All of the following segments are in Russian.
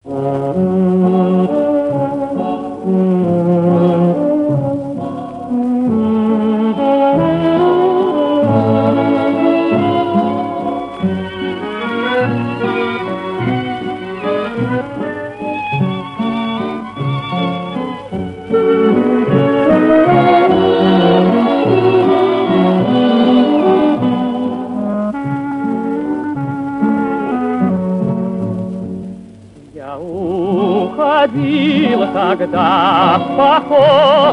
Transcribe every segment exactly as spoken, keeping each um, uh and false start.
Уходил тогда в поход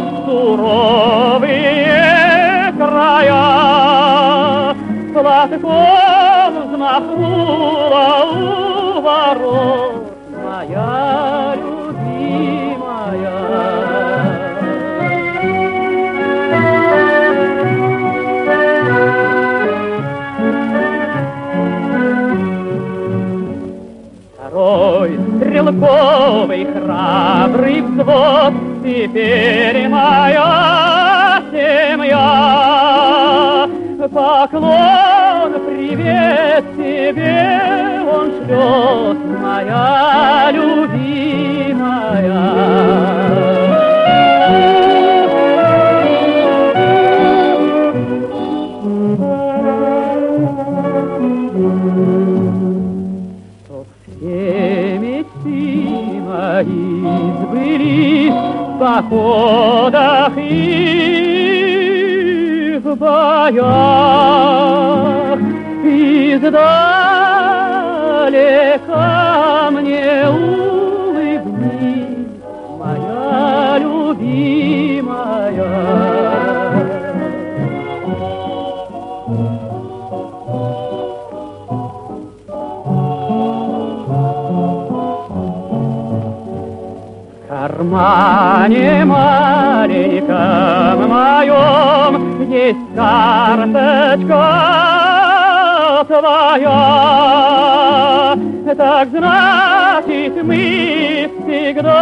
суровые края, платком взмахнула у ворот моя любимая. Второй стрелковый храбрый взвод, теперь моя семья. Поклон, привет тебе он шлет, моя любимая. Сбылись в походах и в боях, издалека мне улыбнись, моя любимая. В кармане маленьком моем есть карточка твоя. Так значит, мы всегда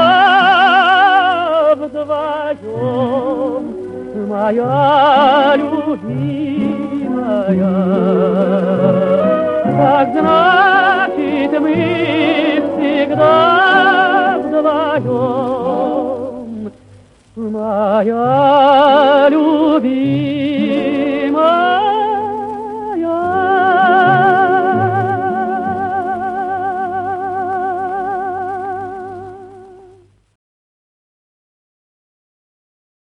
вдвоем, моя любимая. Так значит, мы всегда вдвоем, моя любимая.